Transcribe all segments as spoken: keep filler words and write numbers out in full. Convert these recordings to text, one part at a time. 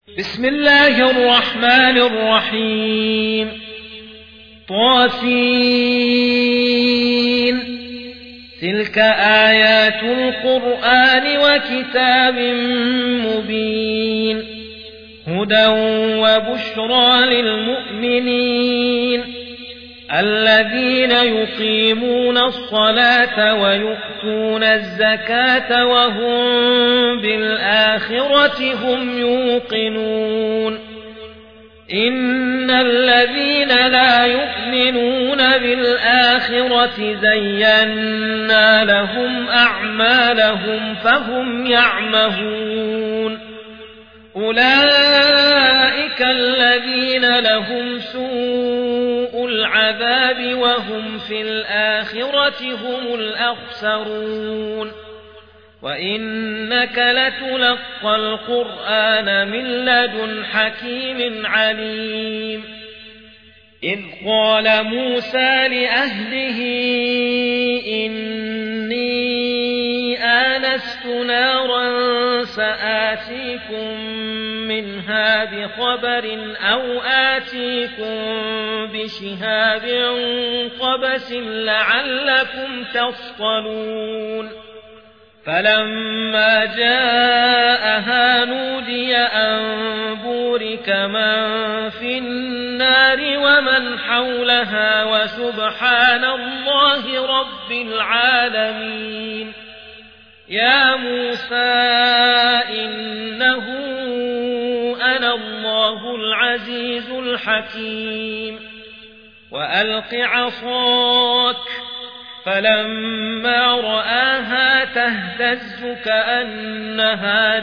بسم الله الرحمن الرحيم طاسين تلك آيات القرآن وكتاب مبين هدى وبشرى للمؤمنين الذين يقيمون الصلاة ويؤتون الزكاة وهم بالآخرة هم يوقنون إن الذين لا يؤمنون بالآخرة زينا لهم أعمالهم فهم يعمهون أولئك الذين لهم سوء العذاب وهم في الآخرة هم الأخسرون وإنك لتلقى القرآن من لدن حكيم عليم إذ قال موسى لأهله إني آنست نارا سآتيكم منها بخبر أو آتيكم بشهاب قبس لعلكم تصطلون فلما جاءها نودي أن بورك من في النار ومن حولها وسبحان الله رب العالمين يا موسى إنه أنا الله العزيز الحكيم وألق عصاك فلما رآها تهتز كأنها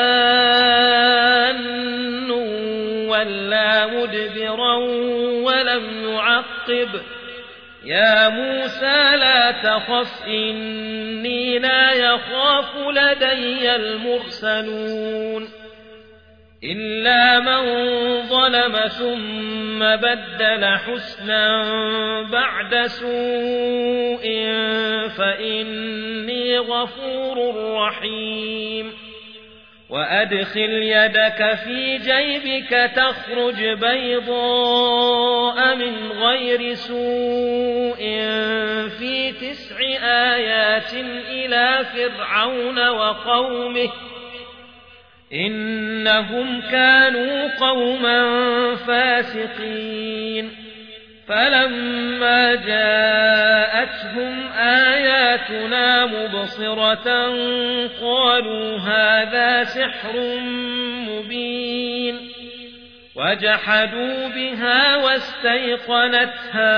جان ولا مدبرا ولم يعقب يا موسى لا تخف إني لا يخاف لدي المرسلون إلا من ظلم ثم بدل حسنا بعد سوء فإني غفور رحيم وأدخل يدك في جيبك تخرج بيضاء من غير سوء في تسع آيات إلى فرعون وقومه إنهم كانوا قوما فاسقين فلما جاءتهم آياتنا مبصرة قالوا هذا سحر مبين وجحدوا بها واستيقنتها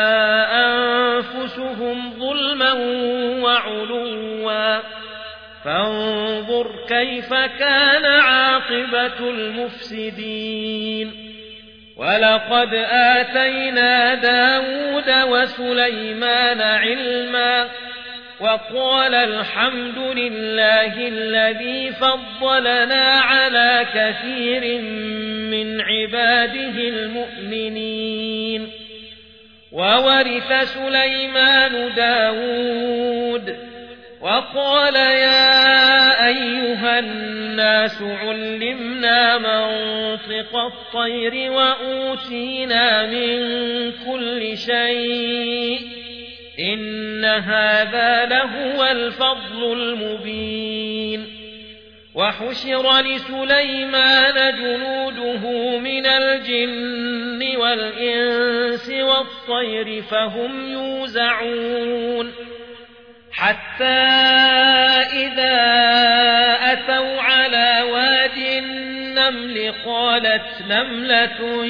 أنفسهم ظلما وعلوا فانظر كيف كان عاقبة المفسدين ولقد آتينا داود وسليمان علما وقال الحمد لله الذي فضلنا على كثير من عباده المؤمنين وورث سليمان داود وقال يا أيها الناس علمنا منطق الطير وأوتينا من كل شيء إن هذا لهو الفضل المبين وحشر لسليمان جنوده من الجن والإنس والطير فهم يوزعون حتى إذا أتوا على واد النمل قالت نملة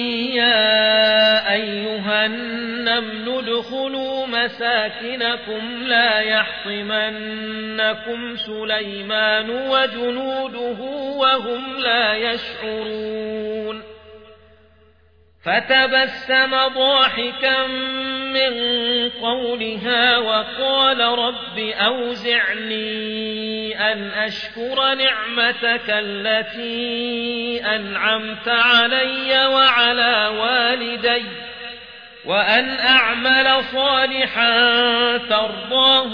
يا أيها النمل ادخلوا مساكنكم لا يحطمنكم سليمان وجنوده وهم لا يشعرون فتبسم ضاحكا من قولها وقال رب أوزعني أن أشكر نعمتك التي أنعمت علي وعلى والدي وأن أعمل صالحا ترضاه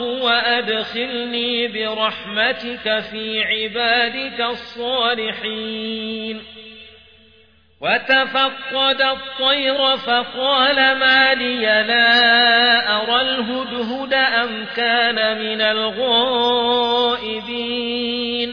وأدخلني برحمتك في عبادك الصالحين وتفقد الطير فقال ما لي لا أرى الهدهد أم كان من الغائبين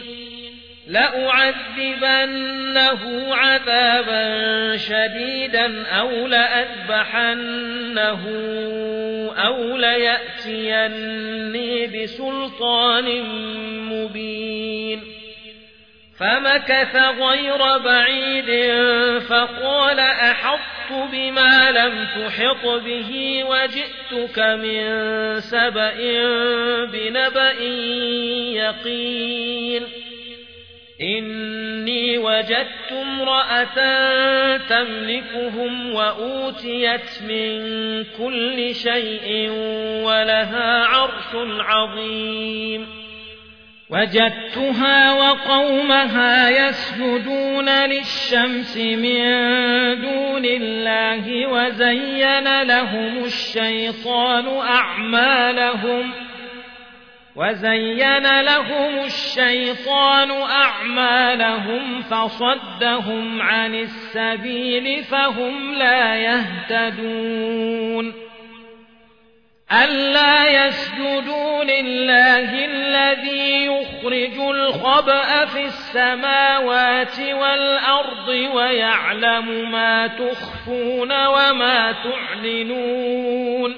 لأعذبنه عذابا شديدا أو لأذبحنه أو ليأتيني بسلطان مبين فمكث غير بعيد فقال أحطت بما لم تحط به وجئتك من سبأ بنبأ يقين إني وجدت امرأة تملكهم وأوتيت من كل شيء ولها عرش عظيم وجدتها وقومها يسجدون للشمس من دون الله وزين لهم الشيطان أعمالهم وزين لهم الشيطان أعمالهم فصدهم عن السبيل فهم لا يهتدون ألا يسجدوا لله الذي يخرج الخبأ في السماوات والأرض ويعلم ما تخفون وما تعلنون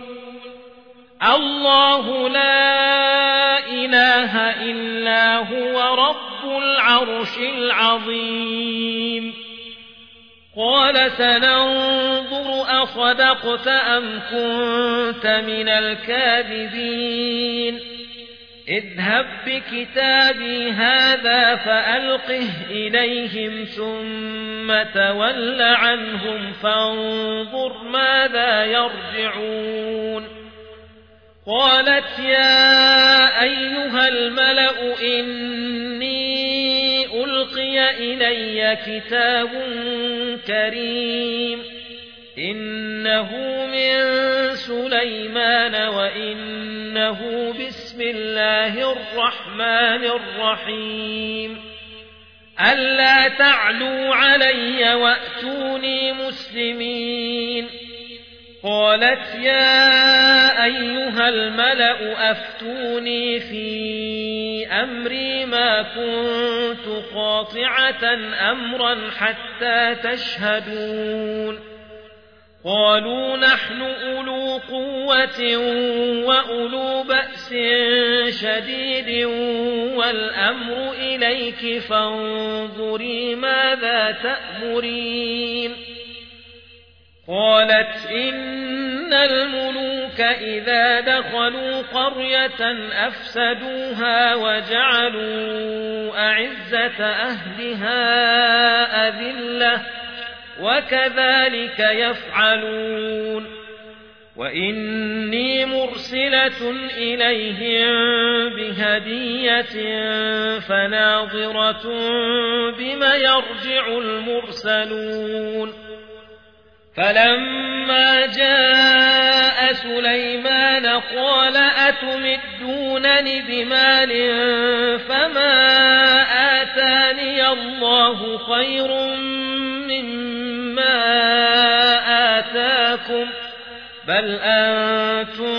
الله لا إله إلا هو رب العرش العظيم قال سننظر أصدقت أم كنت من الكاذبين اذهب بكتابي هذا فألقه إليهم ثم تول عنهم فانظر ماذا يرجعون قالت يا أيها الملأ إني ألقي إلي كتاب كريم إنه من سليمان وإنه بسم الله الرحمن الرحيم ألا تعلوا علي وأتوني مسلمين قالت يا أيها الملأ أفتوني في أمري ما كنت قاطعة أمرا حتى تشهدون قالوا نحن أولو قوة وأولو بأس شديد والأمر إليك فانظري ماذا تأمرين قالت إن الملوك إذا دخلوا قرية أفسدوها وجعلوا أعزة أهلها أذلة وكذلك يفعلون وإني مرسلة إليهم بهدية فناظرة بما يرجع المرسلون فلما جاء سليمان قال أتمدونني بمال فما آتاني الله خير مما آتاكم بل أنتم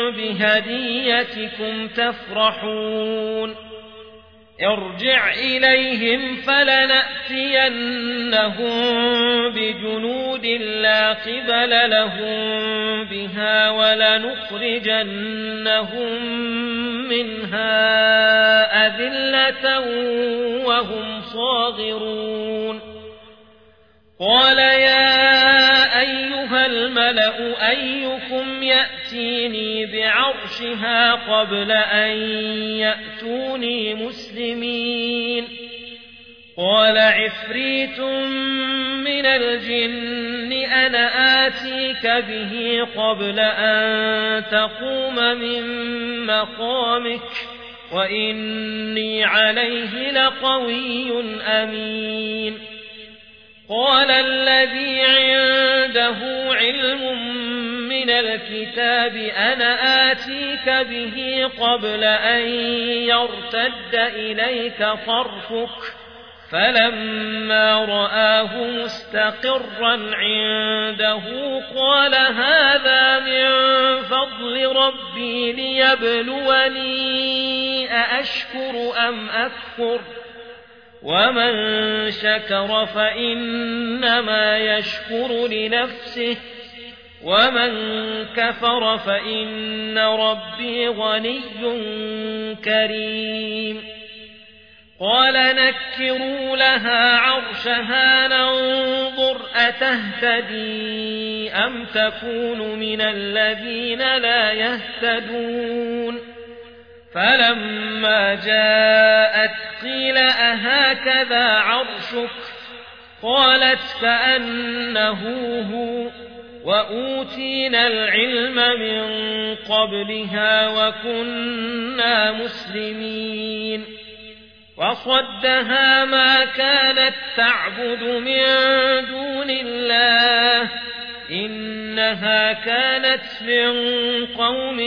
بهديتكم تفرحون ارجع إليهم فلنأتينهم بجنود لا قبل لهم بها ولنخرجنهم منها أذلة وهم صاغرون قال يا أيها الملأ أيكم يأتيني بعرشها قبل أن يأتوني مسلمين قال عفريت من الجن أنا آتيك به قبل أن تقوم من مقامك وإني عليه لقوي أمين قال الذي عنده علم من الكتاب أنا آتيك به قبل أن يرتد إليك طرفك فلما رآه مستقرا عنده قال هذا من فضل ربي ليبلوني أأشكر أم أكفر ومن شكر فإنما يشكر لنفسه ومن كفر فإن ربي غني كريم قال نكروا لها عرشها ننظر أتهتدي أم تكون من الذين لا يهتدون فلما جاءت قيل أهكذا عرشك قالت كأنه هو وأوتينا العلم من قبلها وكنا مسلمين وصدها ما كانت تعبد من دون الله إنها كانت من قوم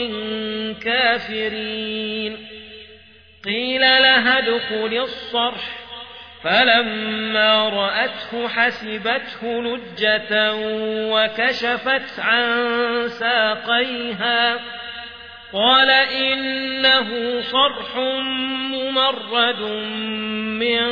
كافرين قيل لها ادخل الصرح فلما رأته حسبته لجة وكشفت عن ساقيها قال إنه صرح ممرد من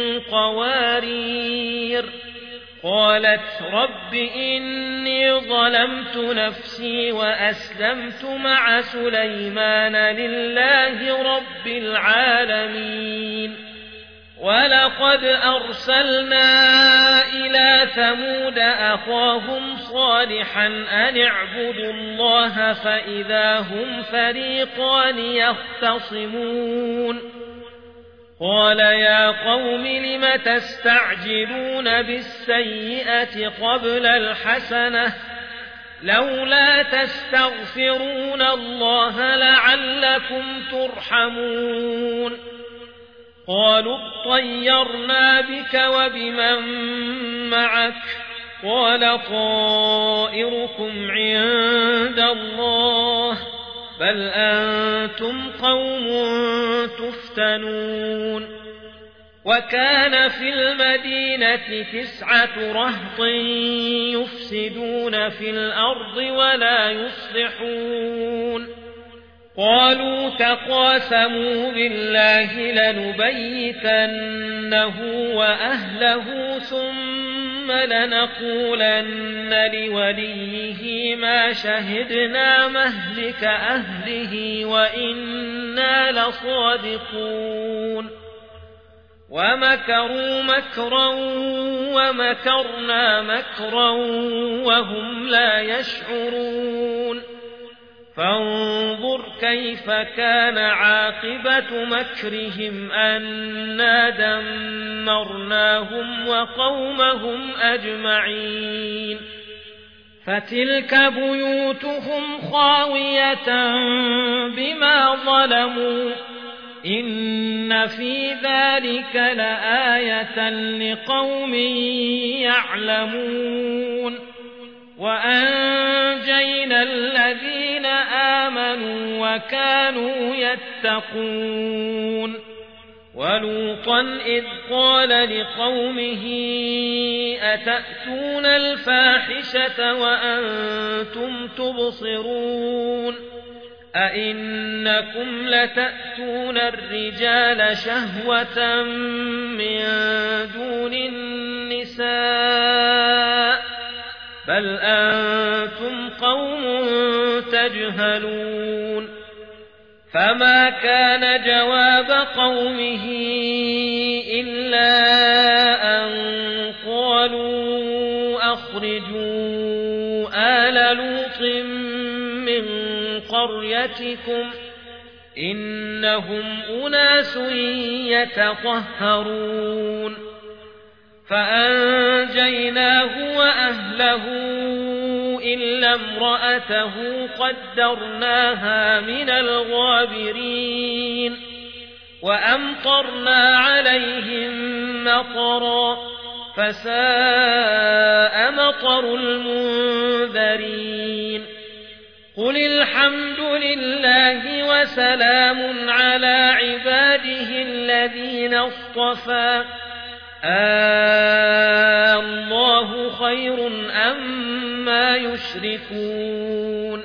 قوارير قالت رب إني ظلمت نفسي وأسلمت مع سليمان لله رب العالمين ولقد أرسلنا إلى ثمود أخاهم صالحا أن اعبدوا الله فإذا هم فريقان يختصمون قال يا قوم لم تستعجلون بالسيئة قبل الحسنة لولا تستغفرون الله لعلكم ترحمون قالوا اطيرنا بك وبمن معك قال طائركم عند الله بل أنتم قوم تفتنون وكان في المدينة تسعة رهط يفسدون في الأرض ولا يصلحون قالوا تقاسموا بالله لنبيتنه وأهله ثم لنقولن لوليه ما شهدنا مهلك أهله وإنا لصادقون ومكروا مكرا ومكرنا مكرا وهم لا يشعرون فانظر كيف كان عاقبة مكرهم أنا دمرناهم وقومهم أجمعين فتلك بيوتهم خاوية بما ظلموا إن في ذلك لآية لقوم يعلمون وأنجينا الذين آمنوا وكانوا يتقون ولوطا إذ قال لقومه أتأتون الفاحشة وأنتم تبصرون أئنكم لتأتون الرجال شهوة من دون النساء بل أنتم قوم تجهلون فما كان جواب قومه إلا أن قالوا أخرجوا آل لوط من قريتكم إنهم أناس يتطهرون فأنجيناه وأهله إلا امرأته قدرناها من الغابرين وأمطرنا عليهم مطرا فساء مطر المنذرين قل الحمد لله وسلام على عباده الذين اصطفى آه الله خير أما يشركون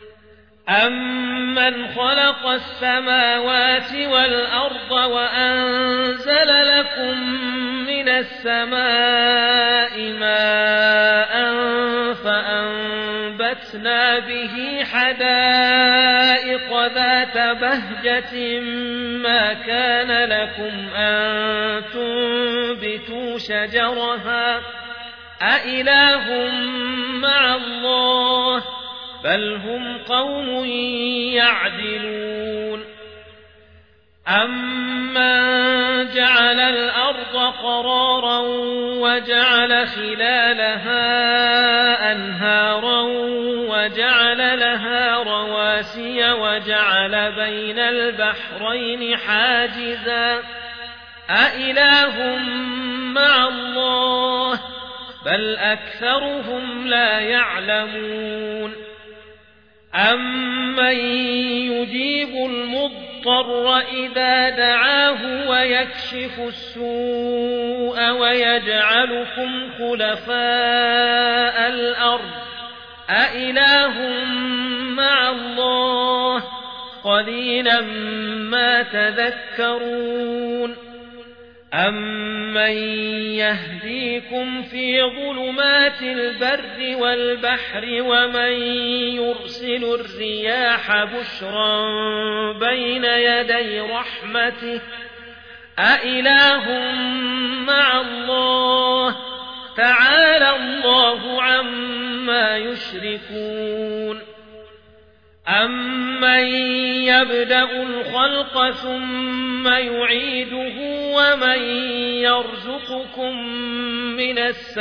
أمن خلق السماوات والأرض وأنزل لكم من السماء ماء فأنبتنا به حدائق ذات بهجة ما كان لكم أن تنبتوا شجرها أإله مع الله بل هم قوم يعدلون أمن جعل الأرض قرارا وجعل خلالها أنهارا وجعل لها رواسي وجعل بين البحرين حاجزا أإله مع الله بل أكثرهم لا يعلمون أمن يجيب المضطر إذا دعاه ويكشف السوء ويجعلكم خلفاء الأرض أإله مع الله قليلا ما تذكرون أمن يهديكم في ظلمات البر والبحر ومن يرسل الرياح بشرا بين يدي رحمته أإله مع الله تعالى الله عما يشركون أمن يبدأ الخلق ثم يعيده ومن يرزقكم من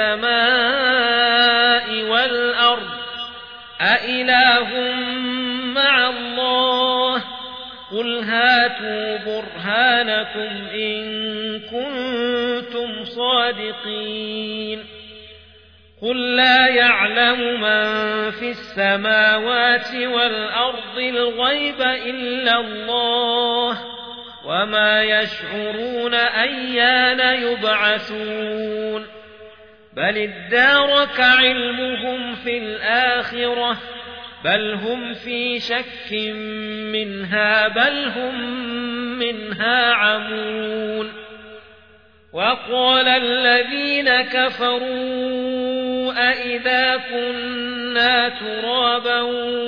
السماء والأرض أإله مع الله قل هاتوا برهانكم إن كنتم صادقين قل لا يعلم من في السماوات والأرض الغيب إلا الله وما يشعرون أيان يبعثون بل ادارك علمهم في الآخرة بل هم في شك منها بل هم منها عمون وقال الذين كفروا أإذا كنا ترابا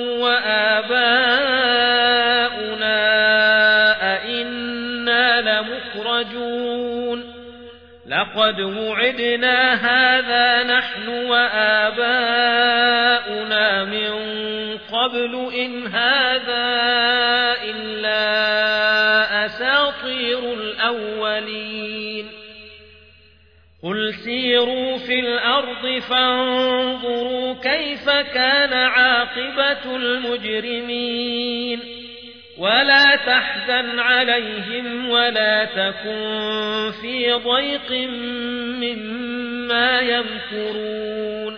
وآباؤنا أئنا لمخرجون لقد وعدنا هذا نحن وآباؤنا من قبل إن هذا إلا أساطير الأولين قل سيروا في الأرض فانظروا كيف كان عاقبة المجرمين ولا تحزن عليهم ولا تكن في ضيق مما يمكرون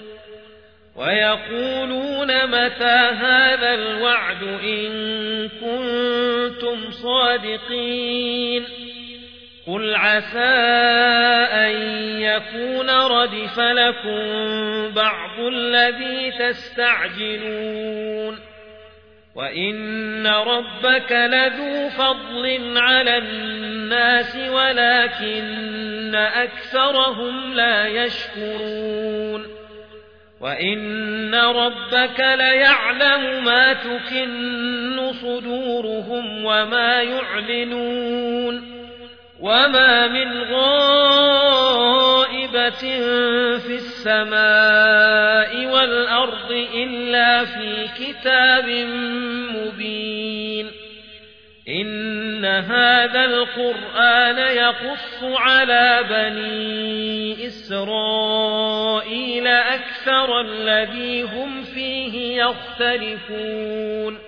ويقولون متى هذا الوعد إن كنتم صادقين قل عسى أن يكون ردف لكم بعض الذي تستعجلون وإن ربك لذو فضل على الناس ولكن أكثرهم لا يشكرون وإن ربك ليعلم ما تكن صدورهم وما يعلنون وما من غائبة في السماء والأرض إلا في كتاب مبين إن هذا القرآن يقص على بني إسرائيل أكثر الذي هم فيه يختلفون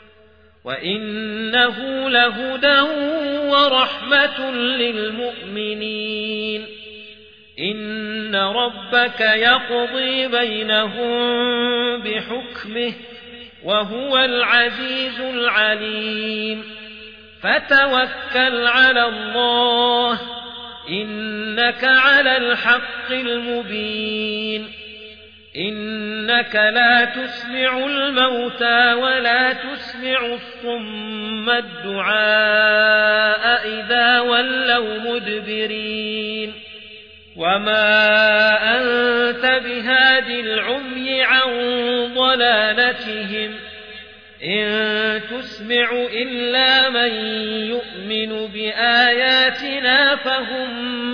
وإنه لهدى ورحمة للمؤمنين إن ربك يقضي بينهم بحكمه وهو العزيز العليم فتوكل على الله إنك على الحق المبين إنك لا تسمع الموتى ولا تسمع الصم الدعاء إذا ولوا مدبرين وما أنت بهاد العمي عن ضلالتهم إن تسمع إلا من يؤمن بآياتنا فهم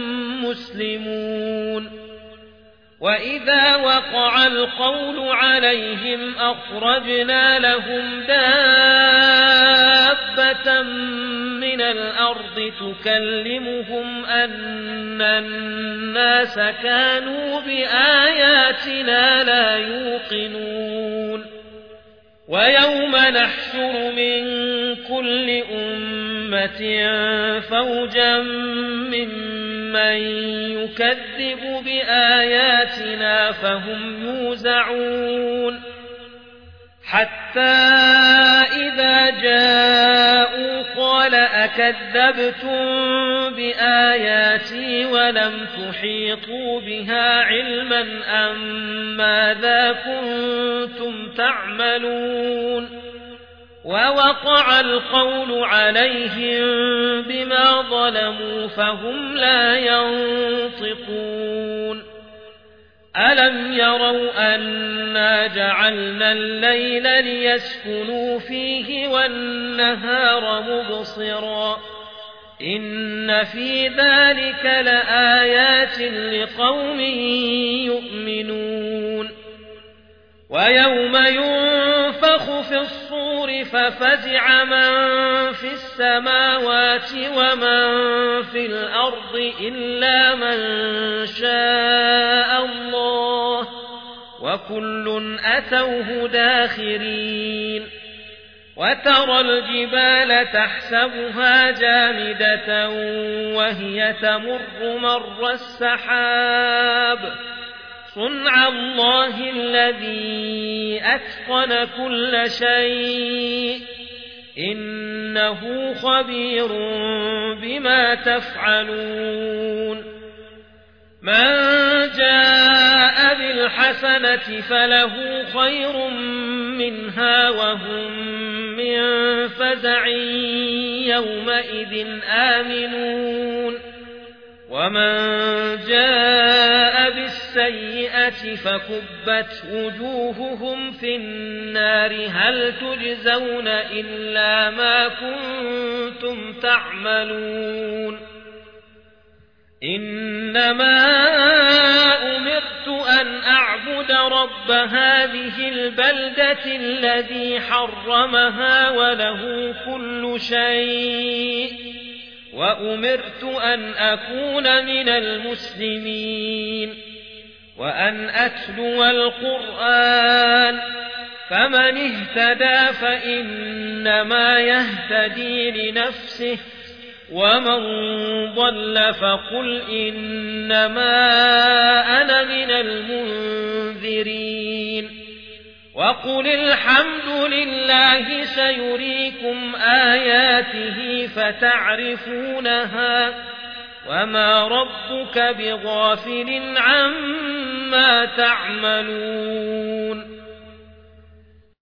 مسلمون وإذا وقع القول عليهم أخرجنا لهم دابة من الأرض تكلمهم أن الناس كانوا بآياتنا لا يوقنون ويوم نحشر من كل أمة فوجا ممن يكذب بآياتنا فهم يوزعون حتى إذا جاءوا قال أكذبتم بآياتي ولم تحيطوا بها علما أم ماذا كنتم تعملون ووقع القول عليهم بما ظلموا فهم لا ينطقون ألم يروا أنا جعلنا الليل ليسكنوا فيه والنهار مبصرا إن في ذلك لآيات لقوم يؤمنون ويوم ينفخ في الصور ففزع من في السماوات ومن في الأرض إلا من شاء الله وكل أتوه داخرين وترى الجبال تحسبها جامدة وهي تمر مر السحاب صنع الله الذي أتقن كل شيء إنه خبير بما تفعلون من جاء بالحسنة فله خير منها وهم من فزع يومئذ آمنون ومن جاء بالسيئة فكبت وجوههم في النار هل تجزون إلا ما كنتم تعملون إنما أمرت أن أعبد رب هذه البلدة الذي حرمها وله كل شيء وأمرت أن أكون من المسلمين وأن أتلو القرآن فمن اهتدى فإنما يهتدي لنفسه ومن ضل فقل إنما أنا من المنذرين وقل الحمد لله سيريكم آياته فتعرفونها وما ربك بغافل عما تعملون